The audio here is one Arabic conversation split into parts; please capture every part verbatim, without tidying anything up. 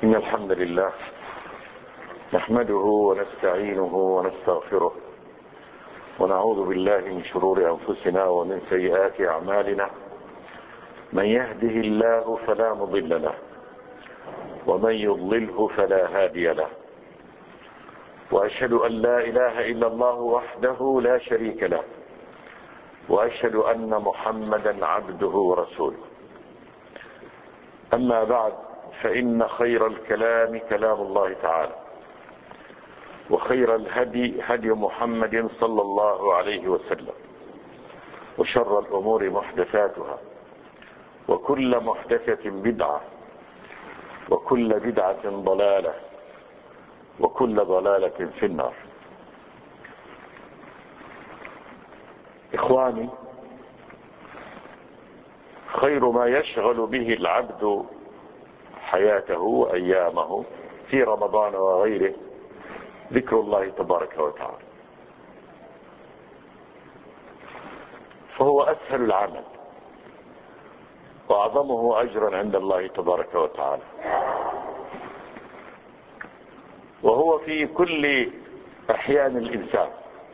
إن الحمد لله نحمده ونستعينه ونستغفره ونعوذ بالله من شرور أنفسنا ومن سيئات أعمالنا. من يهده الله فلا مضل له ومن يضلله فلا هادي له، وأشهد أن لا إله إلا الله وحده لا شريك له، وأشهد أن محمدا عبده ورسوله. أما بعد، فإن خير الكلام كلام الله تعالى، وخير الهدي هدي محمد صلى الله عليه وسلم، وشر الأمور محدثاتها، وكل محدثة بدعة، وكل بدعة ضلالة، وكل ضلالة في النار. إخواني، خير ما يشغل به العبد حياته وأيامه في رمضان وغيره ذكر الله تبارك وتعالى، فهو أسهل العمل وأعظمه أجرا عند الله تبارك وتعالى، وهو في كل أحيان الإنسان،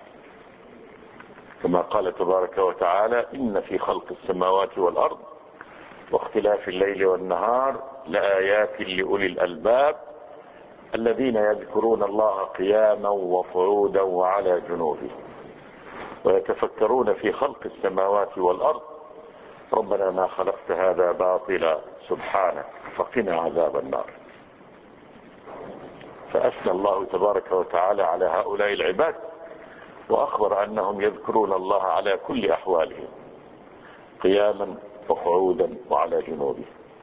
كما قال تبارك وتعالى: إن في خلق السماوات والأرض واختلاف الليل والنهار لآيات لأولي الألباب الذين يذكرون الله قياما وقعودا وعلى جنوبهم ويتفكرون في خلق السماوات والأرض ربنا ما خلقت هذا باطلا سبحانك فقنا عذاب النار. فأثنى الله تبارك وتعالى على هؤلاء العباد، وأخبر أنهم يذكرون الله على كل أحوالهم قياما وقعودا وعلى جنوبهم.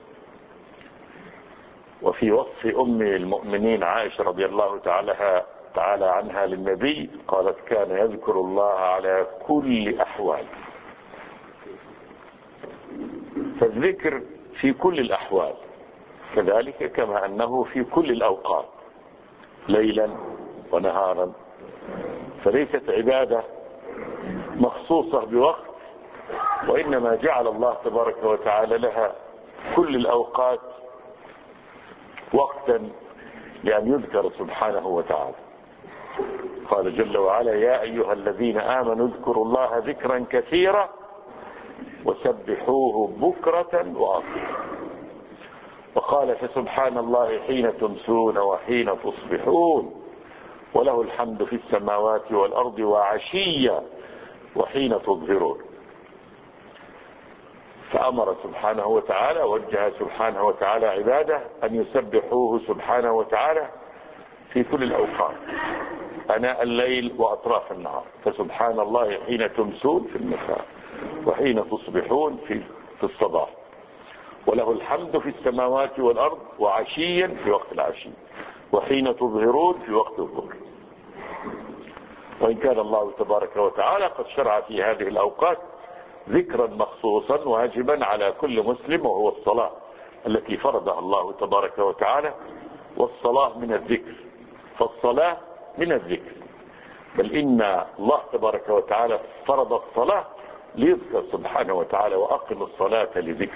وفي وصف أم المؤمنين عائشة رضي الله تعالى تعالى عنها للنبي قالت: كان يذكر الله على كل أحوال. فالذكر في كل الأحوال، كذلك كما أنه في كل الأوقات ليلا ونهارا، فليست عبادة مخصوصة بوقت، وإنما جعل الله تبارك وتعالى لها كل الأوقات وقتا لأن يذكر سبحانه وتعالى. قال جل وعلا: يا أيها الذين آمنوا اذكروا الله ذكرا كثيرا وسبحوه بكرة وأصيلا. وقال: فسبحان الله حين تمسون وحين تصبحون وله الحمد في السماوات والأرض وعشيا وحين تظهرون. فأمر سبحانه وتعالى، وجه سبحانه وتعالى عباده أن يسبحوه سبحانه وتعالى في كل الأوقات أناء الليل وأطراف النهار. فسبحان الله حين تمسون في المساء وحين تصبحون في في الصباح، وله الحمد في السماوات والأرض وعشيا في وقت العشي وحين تظهرون في وقت الظهر. وإن كان الله تبارك وتعالى قد شرع في هذه الأوقات ذكرا مخصوصا واجبا على كل مسلم، وهو الصلاة التي فرضها الله تبارك وتعالى. والصلاة من الذكر، فالصلاة من الذكر، بل إن الله تبارك وتعالى فرض الصلاة ليذكر سبحانه وتعالى: وأقم الصلاة لذكر.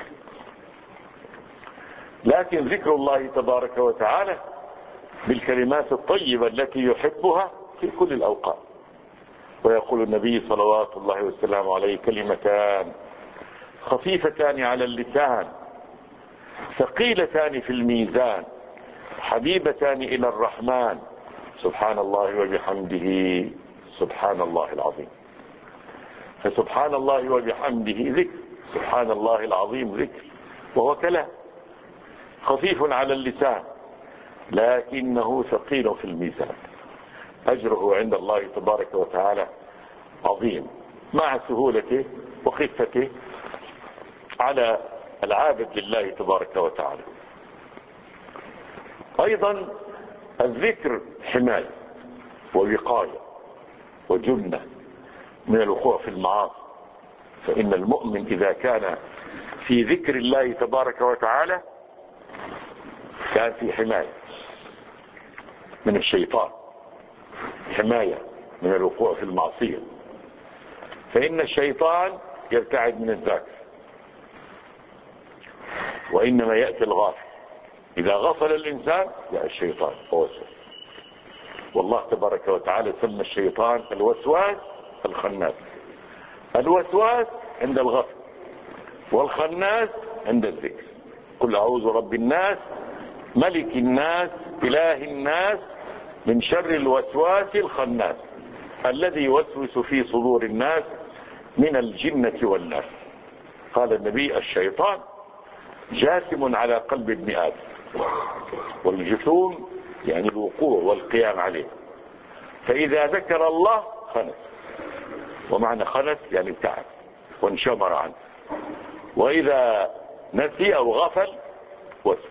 لكن ذكر الله تبارك وتعالى بالكلمات الطيبة التي يحبها في كل الأوقات. ويقول النبي صلوات الله وسلامه عليه: كلمتان خفيفتان على اللسان ثقيلتان في الميزان حبيبتان إلى الرحمن سبحان الله وبحمده سبحان الله العظيم. فسبحان الله وبحمده ذكر، سبحان الله العظيم ذكر، وهو كلام خفيف على اللسان لكنه ثقيل في الميزان، أجره عند الله تبارك وتعالى عظيم، مع سهولته وخفته على العابد لله تبارك وتعالى. أيضا الذكر حماية ووقاية وجنة من الوقوع في المعاصي، فإن المؤمن إذا كان في ذكر الله تبارك وتعالى كان في حماية من الشيطان، حماية من الوقوع في المعصية، فإن الشيطان يبتعد من الذاكر، وإنما يأتي الغافل إذا غفل الإنسان جاء الشيطان ووسوس. والله تبارك وتعالى سمى الشيطان الوسواس الخناس. الوسواس عند الغفل، والخناس عند الذكر. قل أعوذ برب الناس ملك الناس إله الناس من شر الوسواس الخناس الذي يوسوس في صدور الناس من الجنة والناس. قال النبي الشيطان جاثم على قلب ابن آدم، والجثوم يعني الوقوع والقيام عليه، فإذا ذكر الله خنس. ومعنى خنس يعني ابتعد وانشمر عنه، وإذا نسي أو غفل وسوس.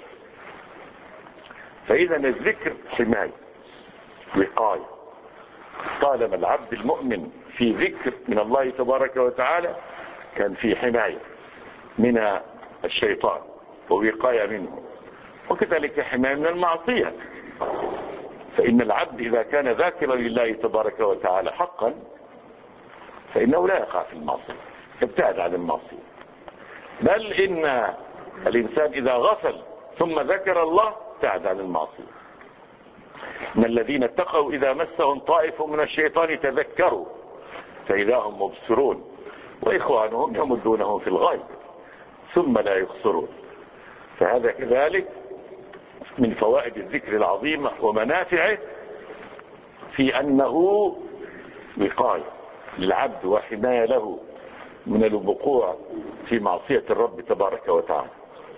فإذا الذكر حماية وقاية. طالما العبد المؤمن في ذكر من الله تبارك وتعالى كان في حماية من الشيطان ووقاية منه، وكذلك حماية من المعصية. فإن العبد إذا كان ذاكرا لله تبارك وتعالى حقا فإنه لا يقع في المعصية، يبتعد عن المعصية. بل إن الإنسان إذا غفل ثم ذكر الله ابتعد عن المعصية. من الذين اتقوا إذا مسهم طائف من الشيطان تذكروا فإذا هم مبصرون وإخوانهم يمدونهم في الغي ثم لا يخسرون. فهذا كذلك من فوائد الذكر العظيمة ومنافعه في أنه وقاية للعبد وحماية له من الوقوع في معصية الرب تبارك وتعالى.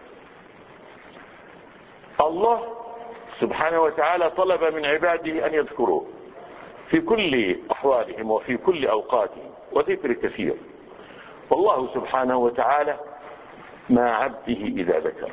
الله سبحانه وتعالى طلب من عباده أن يذكروه في كل أحوالهم وفي كل أوقاتهم، وذكر كثير. والله سبحانه وتعالى مع عبده إذا ذكره،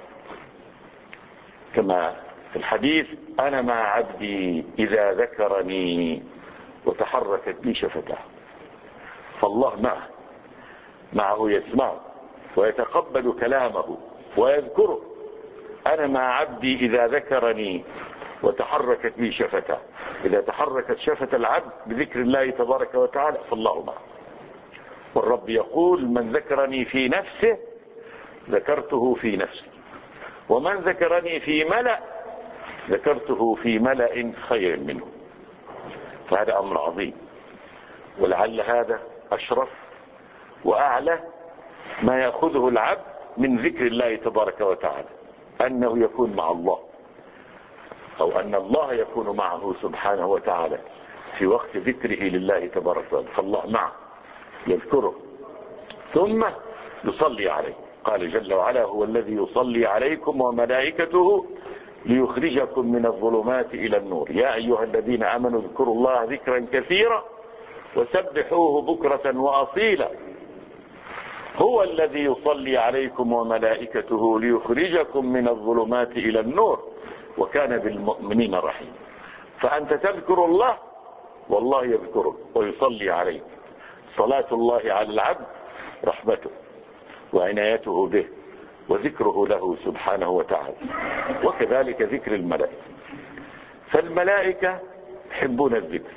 كما في الحديث أنا مع عبدي إذا ذكرني وتحركت بي شفتاه. فالله معه معه يسمعه ويتقبل كلامه ويذكره. أنا مع عبدي إذا ذكرني وتحركت بي شفتاه. إذا تحركت شفة العبد بذكر الله تبارك وتعالى فالله معه. والرب يقول من ذكرني في نفسه ذكرته في نفسي، ومن ذكرني في ملأ ذكرته في ملأ خير منه. فهذا أمر عظيم، ولعل هذا أشرف وأعلى ما يأخذه العبد من ذكر الله تبارك وتعالى، أنه يكون مع الله، أو أن الله يكون معه سبحانه وتعالى في وقت ذكره لله تبارك وتعالى. فالله معه يذكره ثم يصلي عليه. قال جل وعلا هو الذي يصلي عليكم وملائكته ليخرجكم من الظلمات إلى النور يا أيها الذين آمنوا اذكروا الله ذكرا كثيرا وسبحوه بكرة وأصيلا هو الذي يصلي عليكم وملائكته ليخرجكم من الظلمات إلى النور وكان بالمؤمنين رحيما. فأنت تذكر الله والله يذكرك ويصلي عليك. صلاة الله على العبد رحمته وعنايته به وذكره له سبحانه وتعالى. وكذلك ذكر الملائكة، فالملائكة يحبون الذكر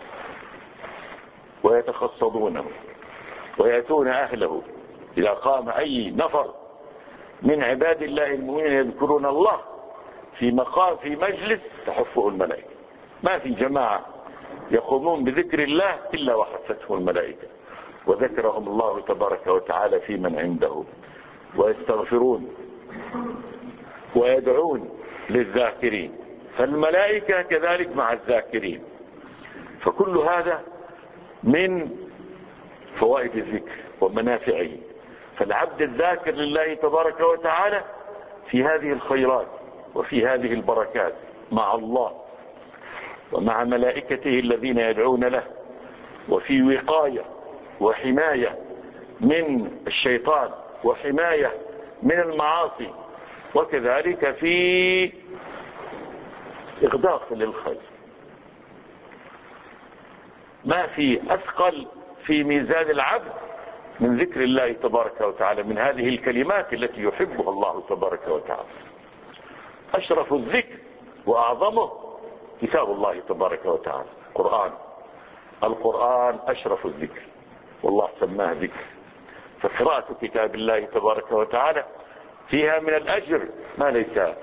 ويتخصدونه ويأتون أهله. إذا قام أي نفر من عباد الله المؤمنين يذكرون الله في مقام في مجلس تحفه الملائكة. ما في جماعة يقومون بذكر الله إلا وحفتهم الملائكة وذكرهم الله تبارك وتعالى في من عنده، ويستغفرون ويدعون للذاكرين. فالملائكة كذلك مع الذاكرين. فكل هذا من فوائد الذكر ومنافعه. فالعبد الذاكر لله تبارك وتعالى في هذه الخيرات وفي هذه البركات مع الله ومع ملائكته الذين يدعون له، وفي وقاية وحماية من الشيطان وحماية من المعاصي، وكذلك في إغداق للخير. ما في أثقل في ميزان العبد من ذكر الله تبارك وتعالى، من هذه الكلمات التي يحبها الله تبارك وتعالى. أشرف الذكر وأعظمه كتاب الله تبارك وتعالى القرآن. القرآن أشرف الذكر والله سماه ذكر. فقراءة كتاب الله تبارك وتعالى فيها من الأجر ما ليس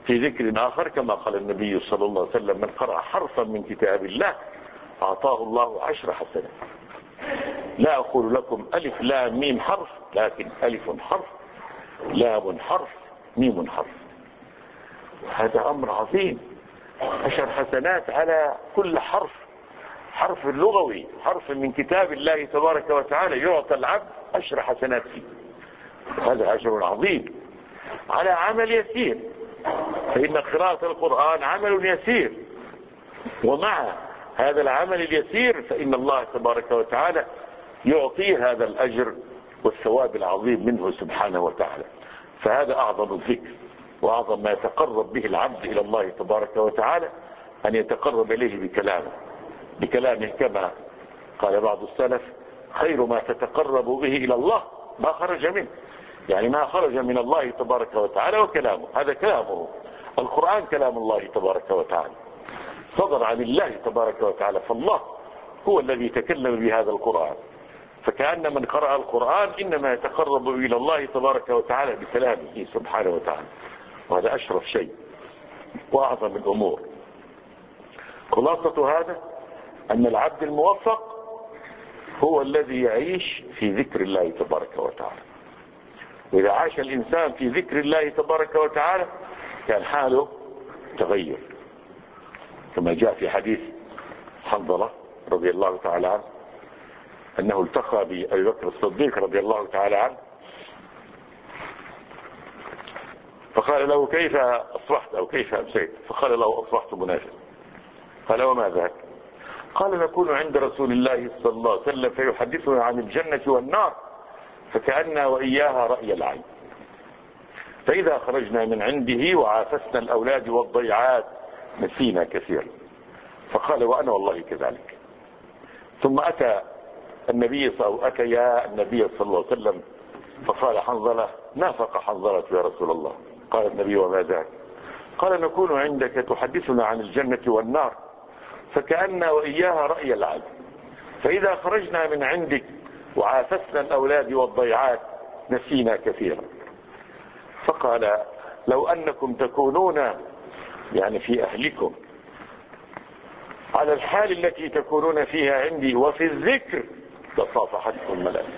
في ذكر آخر كما قال النبي صلى الله عليه وسلم: من قرأ حرفا من كتاب الله أعطاه الله عشر حسنات. لا أقول لكم ألف لام ميم حرف، لكن ألف حرف، لام حرف، ميم حرف. هذا أمر عظيم، عشر حسنات على كل حرف، حرف لغوي، حرف من كتاب الله تبارك وتعالى يعطى العبد عشر حسنات فيه. هذا أجر عظيم على عمل يسير، فإن قراءة القرآن عمل يسير، ومع هذا العمل اليسير فإن الله تبارك وتعالى يعطي هذا الأجر والثواب العظيم منه سبحانه وتعالى. فهذا أعظم الذكر وأعظم ما يتقرب به العبد إلى الله تبارك وتعالى، أن يتقرب إليه بكلامه بكلامه كما قال بعض السلف: خير ما تتقرب به إلى الله ما خرج منه، يعني ما خرج من الله تبارك وتعالى وكلامه، هذا كلامه. القرآن كلام الله تبارك وتعالى، صدر عن الله تبارك وتعالى، فالله هو الذي تكلم بهذا القرآن. فكأن من قرأ القرآن إنما يتقرب إلى الله تبارك وتعالى بكلامه سبحانه وتعالى، وهذا أشرف شيء وأعظم الأمور. خلاصة هذا أن العبد الموفق هو الذي يعيش في ذكر الله تبارك وتعالى. وإذا عاش الإنسان في ذكر الله تبارك وتعالى كان حاله تغير، كما جاء في حديث حنظلة رضي الله تعالى عنه أنه التقى بأبي بكر الصديق رضي الله تعالى عنه، فقال له: كيف أصبحت أو كيف أمسيت؟ فقال له: أصبحت منافقا. قال: وما ذاك؟ قال: نكون عند رسول الله صلى الله عليه وسلم فيحدثنا عن الجنة والنار فكأننا وإياها رأي العين، فإذا خرجنا من عنده وعافسنا الأولاد والضيعات نسينا كثيرا. فقال: وأنا والله كذلك. ثم أتى النبي صلى الله أتى يا النبي صلى الله عليه وسلم فقال حنظلة: نافق حنظلة يا رسول الله. قال النبي: وما ذاك؟ قال: نكون عندك تحدثنا عن الجنة والنار فكأن وإياها رأي العين، فإذا خرجنا من عندك وعافسنا الأولاد والضيعات نسينا كثيرا. فقال: لو أنكم تكونون يعني في أهلكم على الحال التي تكونون فيها عندي وفي الذكر لصافحتكم الملائكة،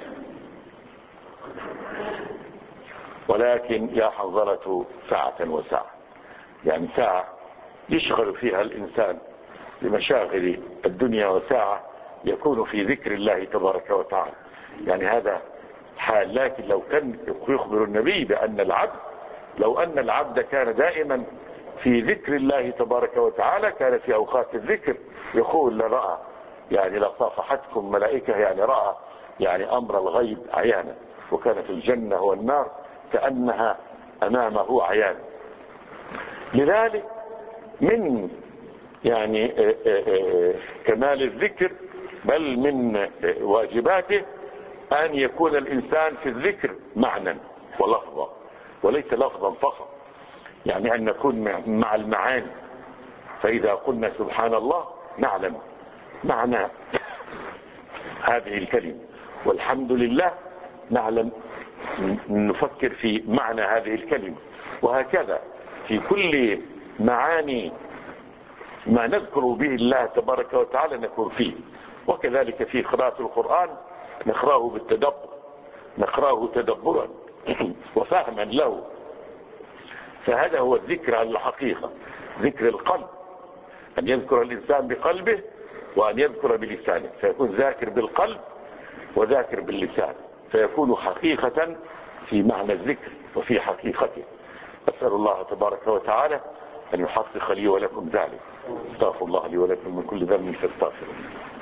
ولكن يا حنظلة ساعة وساعة، يعني ساعة يشغل فيها الإنسان بمشاغل الدنيا، وساعة يكون في ذكر الله تبارك وتعالى. يعني هذا حال. لكن لو كان يخبر النبي بأن العبد لو أن العبد كان دائما في ذكر الله تبارك وتعالى كان في أوقات الذكر يقول: لرأى يعني لصافحتكم ملائكة، يعني رأى يعني أمر الغيب عيانا، وكانت الجنة والنار كأنها أمامه عيانا. لذلك من يعني كمال الذكر بل من واجباته أن يكون الإنسان في الذكر معنى ولفظا، وليس لفظا فقط، يعني أن نكون مع المعاني. فإذا قلنا سبحان الله نعلم معنى هذه الكلمة، والحمد لله نعلم نفكر في معنى هذه الكلمة، وهكذا في كل معاني ما نذكر به الله تبارك وتعالى نكون فيه. وكذلك في قراءة القرآن نقرأه بالتدبر، نقرأه تدبرا وفهما له. فهذا هو الذكر على الحقيقة، ذكر القلب، أن يذكر الإنسان بقلبه وأن يذكر بلسانه، فيكون ذاكر بالقلب وذاكر باللسان، فيكون حقيقة في معنى الذكر وفي حقيقته. أسأل الله تبارك وتعالى أن يحقق لي ولكم ذلك. استغفر الله لي ولكم من كل ذنب فاستغفروه.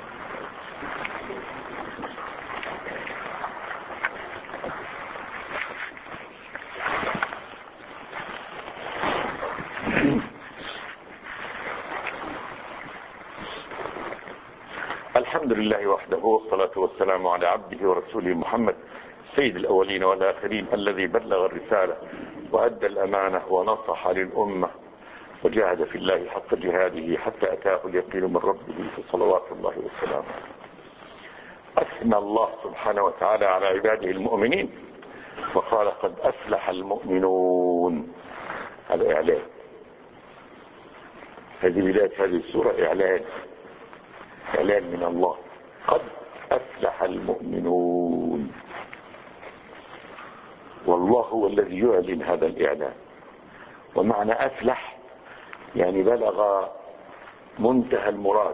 الحمد لله وحده، والصلاة والسلام على عبده ورسوله محمد سيد الأولين والآخرين، الذي بلغ الرسالة وأدى الأمانة ونصح للأمة وجاهد في الله حق جهاده حتى أتاه اليقين من ربه، صلوات الله وسلامه. أثنى الله سبحانه وتعالى على عباده المؤمنين وقال: قد أفلح المؤمنون. هذا إعلان هذه بداية هذه السورة إعلان إعلان من الله: قد أفلح المؤمنون. والله هو الذي يعلن هذا الإعلان. ومعنى أفلح يعني بلغ منتهى المراد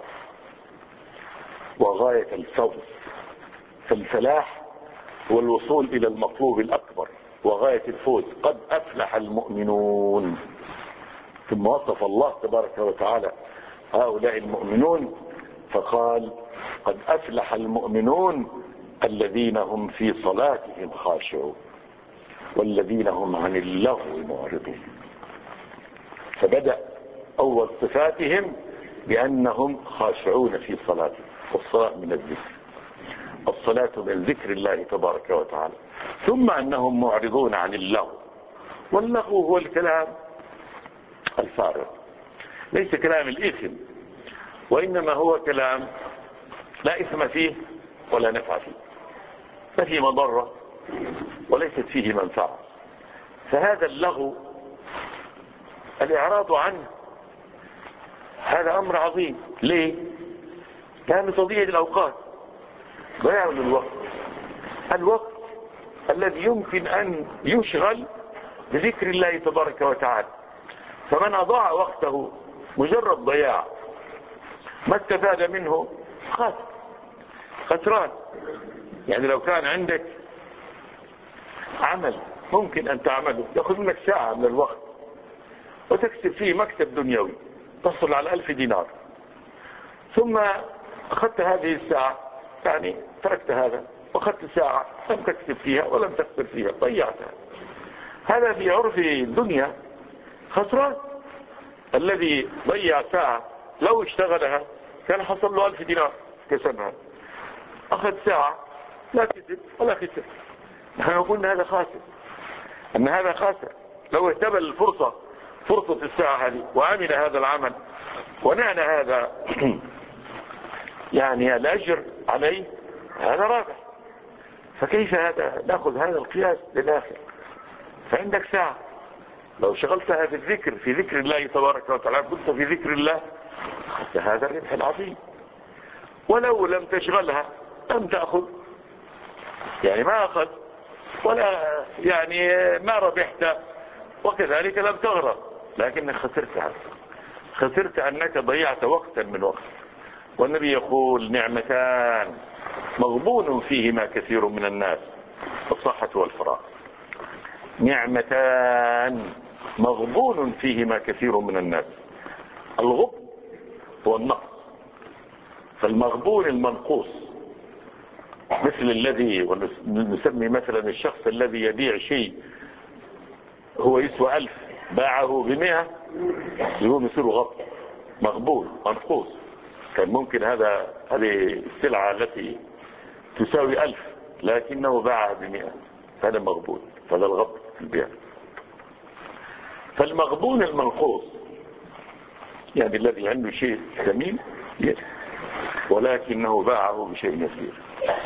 وغاية الفوز. فالفلاح هو الوصول إلى المطلوب الأكبر وغاية الفوز. قد أفلح المؤمنون. ثم وصف الله تبارك وتعالى هؤلاء المؤمنون فقال: قد أفلح المؤمنون الذين هم في صلاتهم خاشعون والذين هم عن اللغو معرضون. فبدأ أول صفاتهم بأنهم خاشعون في صلاتهم، والصلاة من الذكر، الصلاة من ذكر الله تبارك وتعالى. ثم أنهم معرضون عن اللغو. واللغو هو الكلام الفارغ، ليس كلام الإثم، وإنما هو كلام لا إثم فيه ولا نفع فيه، ما فيه مضرة وليست فيه منفعة. فهذا اللغو الإعراض عنه هذا أمر عظيم. ليه؟ لأنه تضييع الأوقات، ضياع للوقت، الوقت الذي يمكن أن يشغل بذكر الله تبارك وتعالى. فمن أضاع وقته مجرد ضياع ما استفاد منه خاسر، خسران. يعني لو كان عندك عمل ممكن أن تعمله يأخذ منك ساعة من الوقت وتكسب فيه مكسب دنيوي تصل على ألف دينار، ثم أخذت هذه الساعة، يعني تركت هذا وأخذت ساعة لم تكسب فيها ولم تخسر فيها، ضيعتها. هذا في عرف الدنيا خسران. الذي ضيع ساعة لو اشتغلها كان حصل له ألف دينار كسبها، أخذ ساعة لا كسب ولا خسر. نحن نقول هذا خاسر، أن هذا خاسر. لو اهتبل الفرصة، فرصة الساعة هذه، وعمل هذا العمل ونعنى هذا يعني الأجر عليه، هذا رابح. فكيف هذا نأخذ هذا القياس للآخر؟ فعندك ساعة لو شغلتها في الذكر، في ذكر الله تبارك وتعالى، كنت في ذكر الله، أخذت هذا الربح العظيم. ولو لم تشغلها لم تأخذ، يعني ما أخذ ولا يعني ما ربحت، وكذلك لم تغرب، لكنك خسرتها، خسرت أنك ضيعت وقتا من وقت. والنبي يقول: نعمتان مغبون فيهما كثير من الناس، الصحة والفراغ. نعمتان مغبون فيهما كثير من الناس. الغب هو النقص، فالمغبون المنقوص، مثل الذي نسمي مثلا الشخص الذي يبيع شيء هو يسوى ألف باعه بمئة، يقوم يصير غب، مغبون منقوص. كان ممكن هذا هذه السلعة التي تساوي ألف لكنه باعها بمئة، هذا مغبون، هذا الغب في البيع. فالمغبون المنقوص يعني الذي عنده شيء ثمين ولكنه باعه بشيء يسير.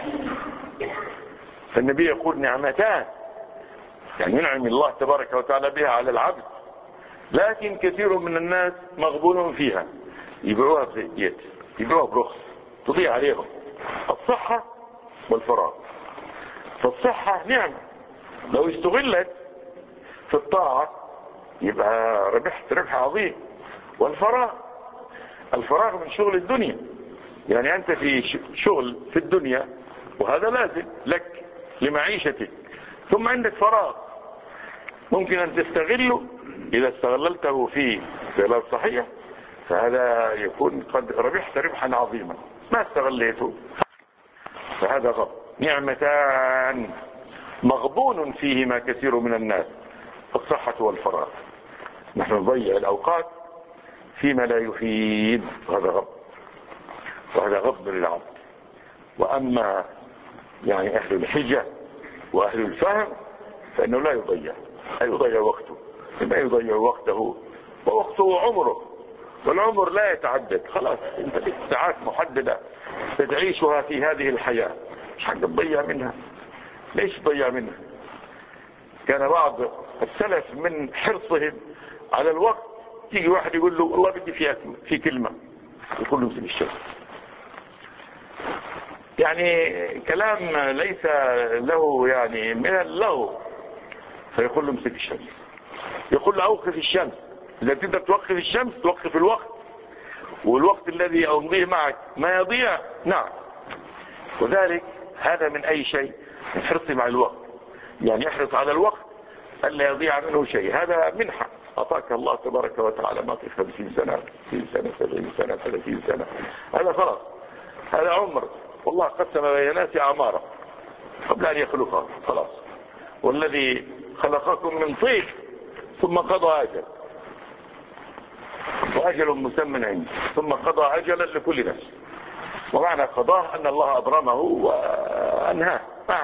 فالنبي يقول: نعمتان، يعني ينعم الله تبارك وتعالى بها على العبد، لكن كثير من الناس مغبون فيها، يبيعوها بزيت، يبيعوها برخص، تضيع عليهم. الصحة والفراغ. فالصحة نعمة لو استغلت في الطاعة يبقى ربحت ربح عظيم. والفراغ، الفراغ من شغل الدنيا، يعني أنت في شغل في الدنيا وهذا لازم لك لمعيشتك، ثم عندك فراغ ممكن أن تستغله. إذا استغللته في استغلال صحيح فهذا يكون قد ربحت ربحا عظيما. ما استغليته فهذا غب. نعمتان مغبون فيهما كثير من الناس، الصحة والفراغ. نحن نضيع الأوقات فيما لا يفيد، وهذا غب، وهذا غب للعبد. وأما يعني أهل الحجة وأهل الفهم فإنه لا يضيع، لا يضيع وقته، ما يضيع وقته، ووقته عمره، والعمر لا يتعدد. خلاص انت لك ساعات محددة تعيشها في هذه الحياة، مش حاجة تضيع منها. ليش تضيع منها؟ كان بعض السلف من حرصهم على الوقت تيجي واحد يقول له والله بدي فيها في كلمة، يقول له امسك الشمس. يعني كلام ليس له يعني من اللغو، فيقول له امسك الشمس. يقول له اوقف الشمس، اذا تقدر توقف الشمس توقف الوقت، والوقت الذي امضيه معك ما يضيع. نعم. وذلك هذا من اي شيء؟ من حرصي مع الوقت، يعني يحرص على الوقت الا يضيع منه شيء. هذا منحة اعطاك الله تبارك وتعالى، ما في خمسين سنة ستين سنة سبعين سنة ثلاثين سنة، هذا خلاص، هذا عمر. والله قسم بين الناس اعمارا قبل ان يخلقها، خلاص. والذي خلقكم من طين ثم قضى اجل، واجل مسمى عنده، ثم قضى اجلا لكل نفس. ومعنى قضاه ان الله ابرمه وانهاه،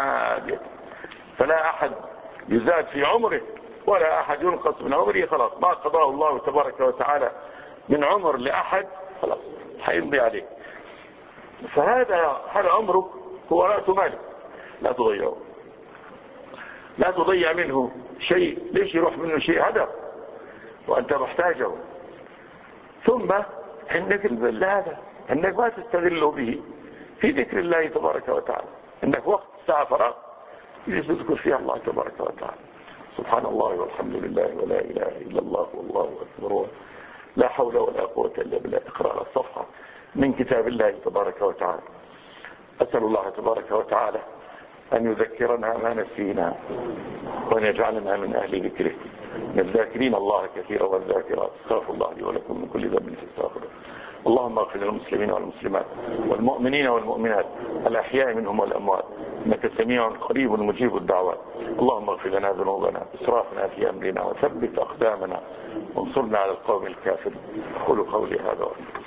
فلا احد يزاد في عمره ولا احد ينقص من عمره. خلاص ما قضاه الله تبارك وتعالى من عمر لاحد خلاص حيمضي عليه. فهذا هذا عمرك هو رأس مالك، لا تضيعه، لا تضيع منه شيء. ليش يروح منه شيء هدر وانت محتاجه؟ ثم عندك هذا انك ما تستغله به في ذكر الله تبارك وتعالى، انك وقت ساعة فراغ يجلس تذكر فيها الله تبارك وتعالى. سبحان الله والحمد لله ولا اله الا الله والله اكبر، لا حول ولا قوة الا بالله. اقرأ الصفحة من كتاب الله تبارك وتعالى. أسأل الله تبارك وتعالى أن يذكرنا ما نسينا، وأن يجعلنا من أهل ذكره، من الذاكرين الله كثيرا والذاكرات. استغفر الله لي ولكم من كل ذنب فاستغفروه. اللهم اغفر للمسلمين والمسلمات والمؤمنين والمؤمنات الأحياء منهم والأموات، إنك سميع قريب مجيب الدعوات. اللهم اغفر لنا ذنوبنا إسرافنا في أمرنا، وثبت أقدامنا، وانصرنا على القوم الكافرين. أقول قولي هذا.